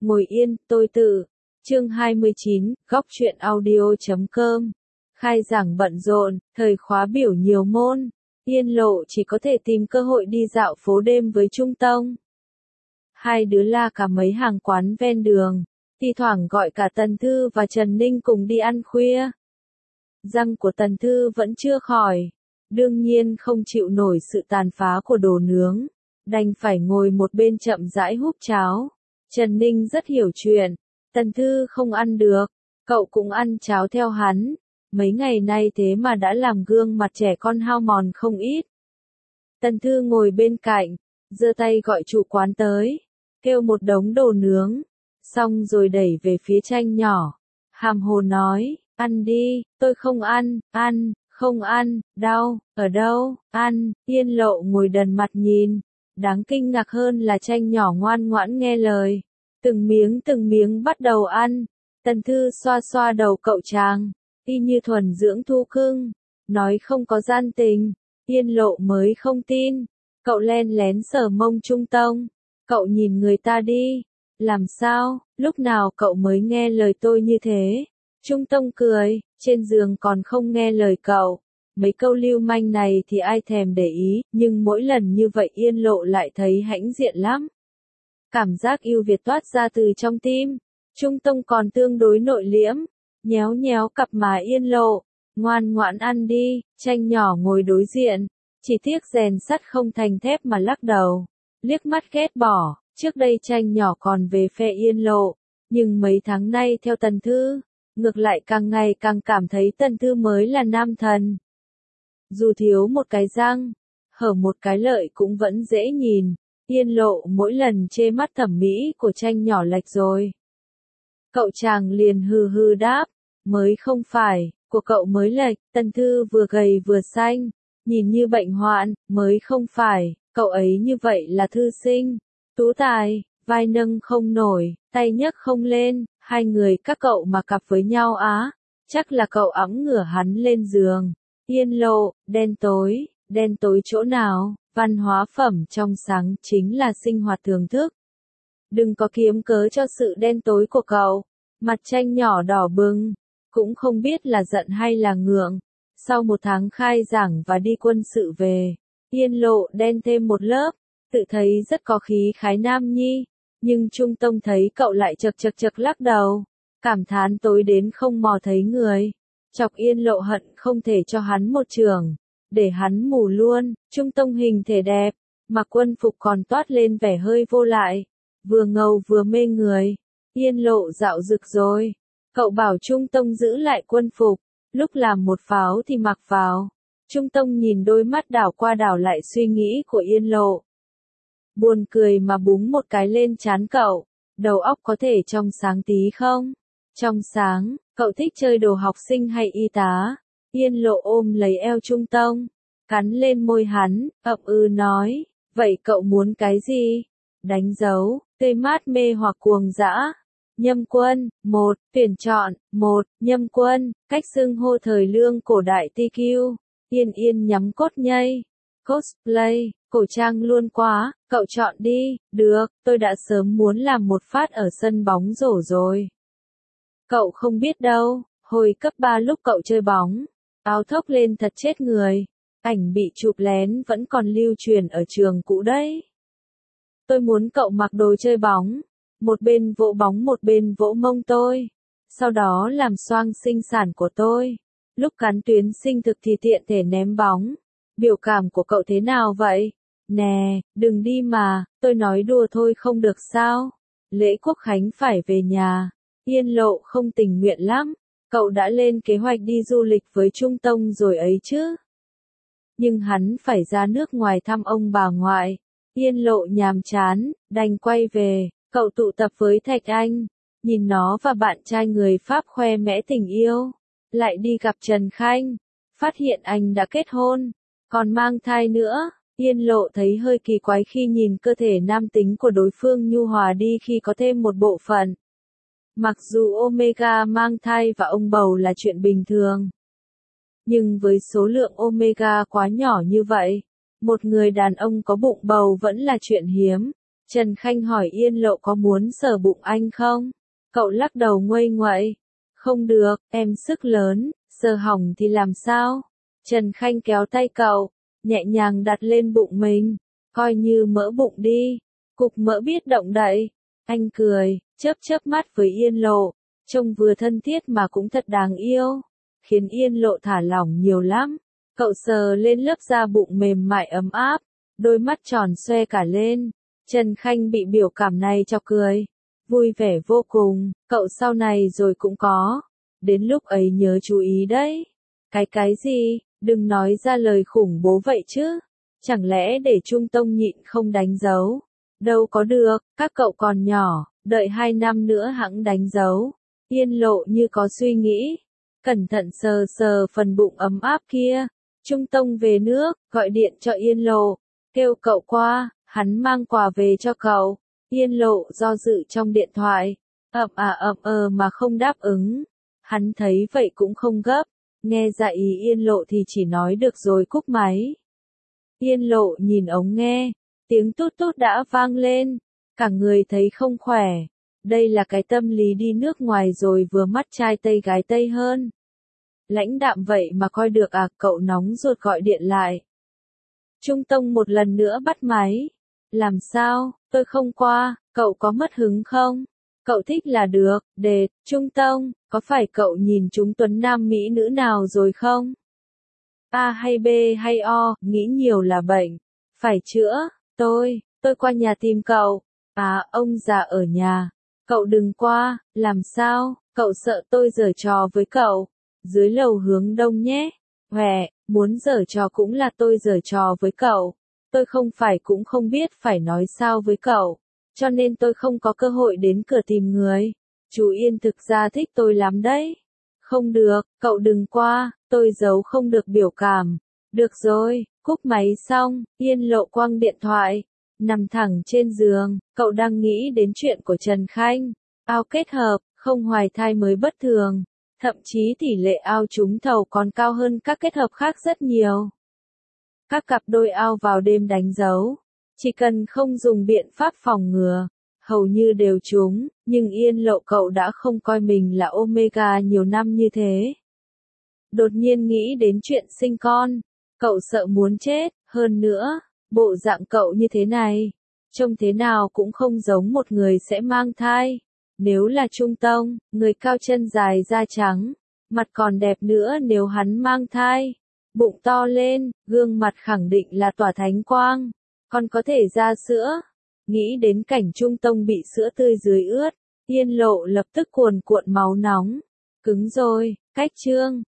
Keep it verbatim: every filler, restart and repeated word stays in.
Ngồi yên, tôi tự. Chương hai mươi chín, góc truyện audio chấm com. Khai giảng bận rộn, thời khóa biểu nhiều môn. Yên Lộ chỉ có thể tìm cơ hội đi dạo phố đêm với Trung Tông. Hai đứa la cả mấy hàng quán ven đường, thi thoảng gọi cả Tần Thư và Trần Ninh cùng đi ăn khuya. Răng của Tần Thư vẫn chưa khỏi, đương nhiên không chịu nổi sự tàn phá của đồ nướng, đành phải ngồi một bên chậm rãi húp cháo. Trần Ninh rất hiểu chuyện, Tần Thư không ăn được, cậu cũng ăn cháo theo hắn. Mấy ngày nay thế mà đã làm gương mặt trẻ con hao mòn không ít. Tần Thư ngồi bên cạnh, giơ tay gọi chủ quán tới, kêu một đống đồ nướng, xong rồi đẩy về phía Tranh nhỏ. Hàm hồ nói, ăn đi, tôi không ăn, ăn, không ăn, đau, ở đâu, ăn. Yên Lộ ngồi đần mặt nhìn, đáng kinh ngạc hơn là Tranh nhỏ ngoan ngoãn nghe lời, từng miếng từng miếng bắt đầu ăn. Tần Thư xoa xoa đầu cậu chàng, y như thuần dưỡng thu cưng, nói không có gian tình. Yên Lộ mới không tin, cậu len lén sờ mông Trung Tông, cậu nhìn người ta đi, làm sao, lúc nào cậu mới nghe lời tôi như thế? Trung Tông cười, trên giường còn không nghe lời cậu. Mấy câu lưu manh này thì ai thèm để ý, nhưng mỗi lần như vậy Yên Lộ lại thấy hãnh diện lắm. Cảm giác yêu Việt toát ra từ trong tim. Trung Tông còn tương đối nội liễm, nhéo nhéo cặp má Yên Lộ, ngoan ngoãn ăn đi. Tranh nhỏ ngồi đối diện, chỉ tiếc rèn sắt không thành thép mà lắc đầu, liếc mắt ghét bỏ. Trước đây Tranh nhỏ còn về phe Yên Lộ, nhưng mấy tháng nay theo Tần Thư, ngược lại càng ngày càng cảm thấy Tần Thư mới là nam thần. Dù thiếu một cái răng, hở một cái lợi cũng vẫn dễ nhìn. Yên Lộ mỗi lần chê mắt thẩm mỹ của Tranh nhỏ lệch rồi. Cậu chàng liền hừ hừ đáp, mới không phải, của cậu mới lệch. Tần Thư vừa gầy vừa xanh, nhìn như bệnh hoạn, mới không phải, cậu ấy như vậy là thư sinh, tú tài, vai nâng không nổi, tay nhấc không lên, hai người các cậu mà cặp với nhau á, chắc là cậu ẵm ngửa hắn lên giường. Yên Lộ, đen tối, đen tối chỗ nào, văn hóa phẩm trong sáng chính là sinh hoạt thưởng thức. Đừng có kiếm cớ cho sự đen tối của cậu. Mặt Tranh nhỏ đỏ bừng, cũng không biết là giận hay là ngượng. Sau một tháng khai giảng và đi quân sự về, Yên Lộ đen thêm một lớp, tự thấy rất có khí khái nam nhi, nhưng Trung Tông thấy cậu lại chật chật chật lắc đầu, cảm thán tối đến không mò thấy người, chọc Yên Lộ hận không thể cho hắn một chưởng, để hắn mù luôn. Trung Tông hình thể đẹp, mặc quân phục còn toát lên vẻ hơi vô lại, vừa ngầu vừa mê người. Yên Lộ dạo rực rồi, cậu bảo Trung Tông giữ lại quân phục, lúc làm một pháo thì mặc vào. Trung Tông nhìn đôi mắt đảo qua đảo lại suy nghĩ của Yên Lộ. Buồn cười mà búng một cái lên trán cậu, đầu óc có thể trong sáng tí không? Trong sáng, cậu thích chơi đồ học sinh hay y tá? Yên Lộ ôm lấy eo Trung Tông, cắn lên môi hắn, ậm ừ nói, vậy cậu muốn cái gì? Đánh dấu, tươi mát mê hoặc cuồng dã. Nhâm Quân, một, tuyển chọn, một, Nhâm Quân, cách xưng hô thời lương cổ đại tê kiu. Yên Yên nhắm cốt nhây, cosplay, cổ trang luôn quá, cậu chọn đi. Được, tôi đã sớm muốn làm một phát ở sân bóng rổ rồi. Cậu không biết đâu, hồi cấp ba lúc cậu chơi bóng, áo thốc lên thật chết người, ảnh bị chụp lén vẫn còn lưu truyền ở trường cũ đấy. Tôi muốn cậu mặc đồ chơi bóng, một bên vỗ bóng một bên vỗ mông tôi, sau đó làm xoang sinh sản của tôi, lúc cắn tuyến sinh thực thì tiện thể ném bóng. Biểu cảm của cậu thế nào vậy? Nè, đừng đi mà, tôi nói đùa thôi không được sao? Lễ Quốc Khánh phải về nhà. Yên Lộ không tình nguyện lắm, cậu đã lên kế hoạch đi du lịch với Trung Tông rồi ấy chứ. Nhưng hắn phải ra nước ngoài thăm ông bà ngoại. Yên Lộ nhàm chán, đành quay về. Cậu tụ tập với Thạch Anh, nhìn nó và bạn trai người Pháp khoe mẽ tình yêu. Lại đi gặp Trần Khanh, phát hiện anh đã kết hôn, còn mang thai nữa. Yên Lộ thấy hơi kỳ quái khi nhìn cơ thể nam tính của đối phương nhu hòa đi khi có thêm một bộ phận. Mặc dù Omega mang thai và ông bầu là chuyện bình thường, nhưng với số lượng Omega quá nhỏ như vậy, một người đàn ông có bụng bầu vẫn là chuyện hiếm. Trần Khanh hỏi Yên Lộ có muốn sờ bụng anh không? Cậu lắc đầu nguây nguậy. Không được, em sức lớn, sờ hỏng thì làm sao? Trần Khanh kéo tay cậu, nhẹ nhàng đặt lên bụng mình, coi như mỡ bụng đi, cục mỡ biết động đậy. Anh cười, chớp chớp mắt với Yên Lộ, trông vừa thân thiết mà cũng thật đáng yêu, khiến Yên Lộ thả lỏng nhiều lắm. Cậu sờ lên lớp da bụng mềm mại ấm áp, đôi mắt tròn xoe cả lên. Trần Khanh bị biểu cảm này cho cười, vui vẻ vô cùng, cậu sau này rồi cũng có, đến lúc ấy nhớ chú ý đấy. Cái cái gì, đừng nói ra lời khủng bố vậy chứ, chẳng lẽ để Trung Tông nhịn không đánh dấu? Đâu có được, các cậu còn nhỏ, đợi hai năm nữa hẵng đánh dấu. Yên Lộ như có suy nghĩ, cẩn thận sờ sờ phần bụng ấm áp kia. Trung Tông về nước, gọi điện cho Yên Lộ, kêu cậu qua, hắn mang quà về cho cậu. Yên Lộ do dự trong điện thoại, ậm à ậm ờ mà không đáp ứng. Hắn thấy vậy cũng không gấp, nghe ra ý Yên Lộ thì chỉ nói được rồi cúp máy. Yên Lộ nhìn ống nghe, tiếng tút tút đã vang lên, cả người thấy không khỏe. Đây là cái tâm lý đi nước ngoài rồi vừa mắt trai Tây gái Tây hơn. Lãnh đạm vậy mà coi được à, cậu nóng ruột gọi điện lại. Trung Tông một lần nữa bắt máy. Làm sao, tôi không qua, cậu có mất hứng không? Cậu thích là được, đệt, Trung Tông, có phải cậu nhìn chúng tuấn nam mỹ nữ nào rồi không? A hay B hay O, nghĩ nhiều là bệnh. Phải chữa, tôi, tôi qua nhà tìm cậu. À, ông già ở nhà. Cậu đừng qua, làm sao, cậu sợ tôi giở trò với cậu. Dưới lầu hướng đông nhé. Hòe, muốn giở trò cũng là tôi giở trò với cậu. Tôi không phải cũng không biết phải nói sao với cậu. Cho nên tôi không có cơ hội đến cửa tìm người. Chú Yên thực ra thích tôi lắm đấy. Không được, cậu đừng qua, tôi giấu không được biểu cảm. Được rồi, cúp máy xong, Yên Lộ quăng điện thoại. Nằm thẳng trên giường, cậu đang nghĩ đến chuyện của Trần Khanh. Ao kết hợp, không hoài thai mới bất thường. Thậm chí tỷ lệ ao trúng thầu còn cao hơn các kết hợp khác rất nhiều. Các cặp đôi ao vào đêm đánh dấu, chỉ cần không dùng biện pháp phòng ngừa, hầu như đều trúng, nhưng Yên Lộ cậu đã không coi mình là Omega nhiều năm như thế. Đột nhiên nghĩ đến chuyện sinh con, cậu sợ muốn chết, hơn nữa, bộ dạng cậu như thế này, trông thế nào cũng không giống một người sẽ mang thai. Nếu là Trung Tông, người cao chân dài da trắng, mặt còn đẹp nữa nếu hắn mang thai. Bụng to lên, gương mặt khẳng định là tỏa thánh quang, còn có thể ra sữa. Nghĩ đến cảnh Trung Tông bị sữa tươi dưới ướt, Yên Lộ lập tức cuồn cuộn máu nóng. Cứng rồi, cách chương.